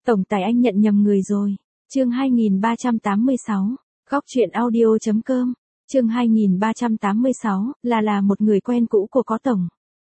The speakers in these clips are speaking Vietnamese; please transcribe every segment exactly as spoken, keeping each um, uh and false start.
Tổng tài anh nhận nhầm người rồi. Chương hai nghìn ba trăm tám mươi sáu, góc truyện audio.com. Chương hai nghìn ba trăm tám mươi sáu, là là một người quen cũ của có tổng.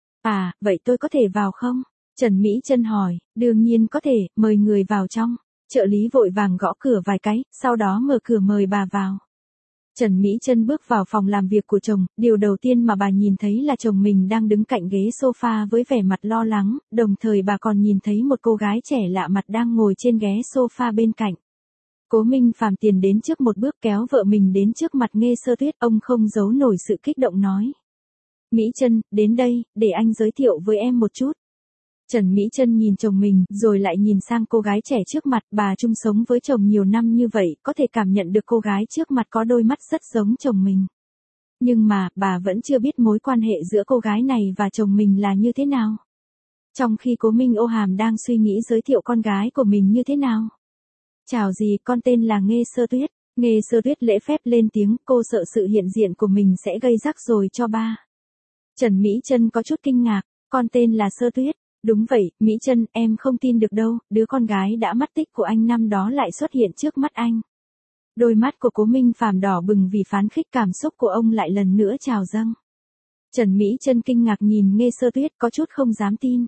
À, vậy tôi có thể vào không? Trần Mỹ Trân hỏi. Đương nhiên có thể, mời người vào trong. Trợ lý vội vàng gõ cửa vài cái, sau đó mở cửa mời bà vào. Trần Mỹ Trân bước vào phòng làm việc của chồng, điều đầu tiên mà bà nhìn thấy là chồng mình đang đứng cạnh ghế sofa với vẻ mặt lo lắng, đồng thời bà còn nhìn thấy một cô gái trẻ lạ mặt đang ngồi trên ghế sofa bên cạnh. Cố Minh Phàm tiến đến trước một bước kéo vợ mình đến trước mặt Nghê Sơ Tuyết, ông không giấu nổi sự kích động nói. Mỹ Trân, đến đây, để anh giới thiệu với em một chút. Trần Mỹ Trân nhìn chồng mình, rồi lại nhìn sang cô gái trẻ trước mặt, bà chung sống với chồng nhiều năm như vậy, có thể cảm nhận được cô gái trước mặt có đôi mắt rất giống chồng mình. Nhưng mà, bà vẫn chưa biết mối quan hệ giữa cô gái này và chồng mình là như thế nào. Trong khi Cố Minh Ô Hàm đang suy nghĩ giới thiệu con gái của mình như thế nào. Chào gì, con tên là Nghê Sơ Tuyết. Nghê Sơ Tuyết lễ phép lên tiếng, cô sợ sự hiện diện của mình sẽ gây rắc rối cho ba. Trần Mỹ Trân có chút kinh ngạc, con tên là Sơ Tuyết. Đúng vậy, Mỹ Trân, em không tin được đâu, đứa con gái đã mất tích của anh năm đó lại xuất hiện trước mắt anh. Đôi mắt của Cố Minh Phàm đỏ bừng vì phán khích, cảm xúc của ông lại lần nữa trào dâng. Trần Mỹ Trân kinh ngạc nhìn Nghê Sơ Tuyết, có chút không dám tin.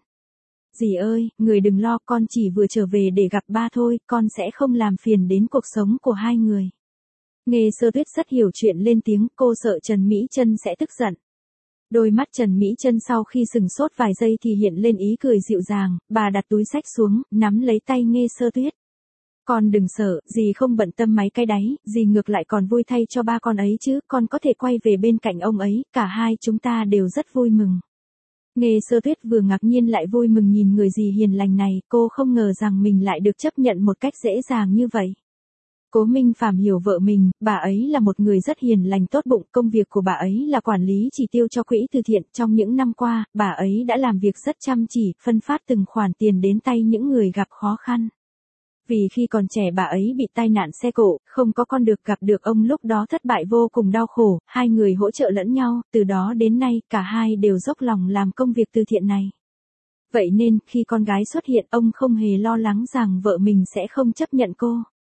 Dì ơi, người đừng lo, con chỉ vừa trở về để gặp ba thôi, con sẽ không làm phiền đến cuộc sống của hai người. Nghê Sơ Tuyết rất hiểu chuyện lên tiếng, cô sợ Trần Mỹ Trân sẽ tức giận. Đôi mắt Trần Mỹ Trân sau khi sừng sốt vài giây thì hiện lên ý cười dịu dàng, bà đặt túi xách xuống, nắm lấy tay Nghê Sơ Tuyết. Con đừng sợ, dì không bận tâm mấy cái đáy, dì ngược lại còn vui thay cho ba con ấy chứ, con có thể quay về bên cạnh ông ấy, cả hai chúng ta đều rất vui mừng. Nghê Sơ Tuyết vừa ngạc nhiên lại vui mừng nhìn người dì hiền lành này, cô không ngờ rằng mình lại được chấp nhận một cách dễ dàng như vậy. Cố Minh Phàm hiểu vợ mình, bà ấy là một người rất hiền lành tốt bụng, công việc của bà ấy là quản lý chỉ tiêu cho quỹ từ thiện, trong những năm qua, bà ấy đã làm việc rất chăm chỉ, phân phát từng khoản tiền đến tay những người gặp khó khăn. Vì khi còn trẻ bà ấy bị tai nạn xe cộ, không có con được gặp được ông, lúc đó thất bại vô cùng đau khổ, hai người hỗ trợ lẫn nhau, từ đó đến nay, cả hai đều dốc lòng làm công việc từ thiện này. Vậy nên, khi con gái xuất hiện, ông không hề lo lắng rằng vợ mình sẽ không chấp nhận cô.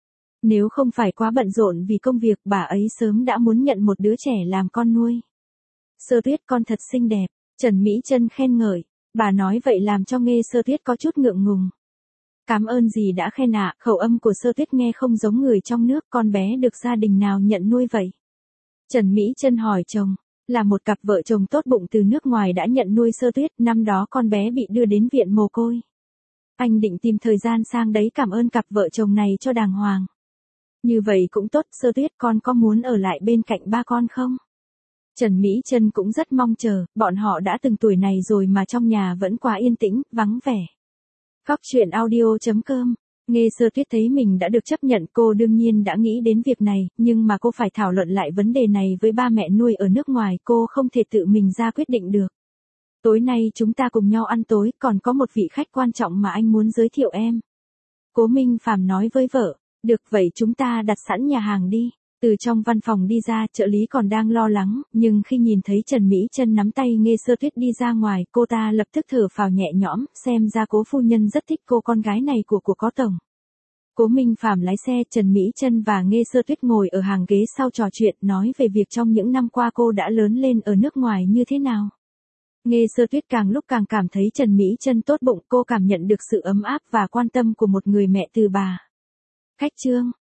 Nếu không phải quá bận rộn vì công việc, bà ấy sớm đã muốn nhận một đứa trẻ làm con nuôi. Sơ Tuyết, con thật xinh đẹp, Trần Mỹ Trân khen ngợi, bà nói vậy làm cho Nghê Sơ Tuyết có chút ngượng ngùng. Cảm ơn dì đã khen ạ, khẩu âm của Sơ Tuyết nghe không giống người trong nước, con bé được gia đình nào nhận nuôi vậy? Trần Mỹ Trân hỏi chồng, là một cặp vợ chồng tốt bụng từ nước ngoài đã nhận nuôi Sơ Tuyết, năm đó con bé bị đưa đến viện mồ côi. Anh định tìm thời gian sang đấy cảm ơn cặp vợ chồng này cho đàng hoàng. Như vậy cũng tốt, Sơ Tuyết, con có muốn ở lại bên cạnh ba con không? Trần Mỹ Trân cũng rất mong chờ, bọn họ đã từng tuổi này rồi mà trong nhà vẫn quá yên tĩnh, vắng vẻ. Góc truyện audio.com. Nghê Sơ Tuyết thấy mình đã được chấp nhận, cô đương nhiên đã nghĩ đến việc này, nhưng mà cô phải thảo luận lại vấn đề này với ba mẹ nuôi ở nước ngoài, cô không thể tự mình ra quyết định được. Tối nay chúng ta cùng nhau ăn tối, còn có một vị khách quan trọng mà anh muốn giới thiệu em. Cố Minh Phàm nói với vợ. Được vậy chúng ta đặt sẵn nhà hàng đi. Từ trong văn phòng đi ra, trợ lý còn đang lo lắng, nhưng khi nhìn thấy Trần Mỹ Trân nắm tay Nghê Sơ Tuyết đi ra ngoài, cô ta lập tức thở phào nhẹ nhõm, xem ra Cố phu nhân rất thích cô con gái này của của có tổng. Cố Minh Phàm lái xe, Trần Mỹ Trân và Nghê Sơ Tuyết ngồi ở hàng ghế sau trò chuyện, nói về việc trong những năm qua cô đã lớn lên ở nước ngoài như thế nào. Nghê Sơ Tuyết càng lúc càng cảm thấy Trần Mỹ Trân tốt bụng, cô cảm nhận được sự ấm áp và quan tâm của một người mẹ từ bà. Khách trương,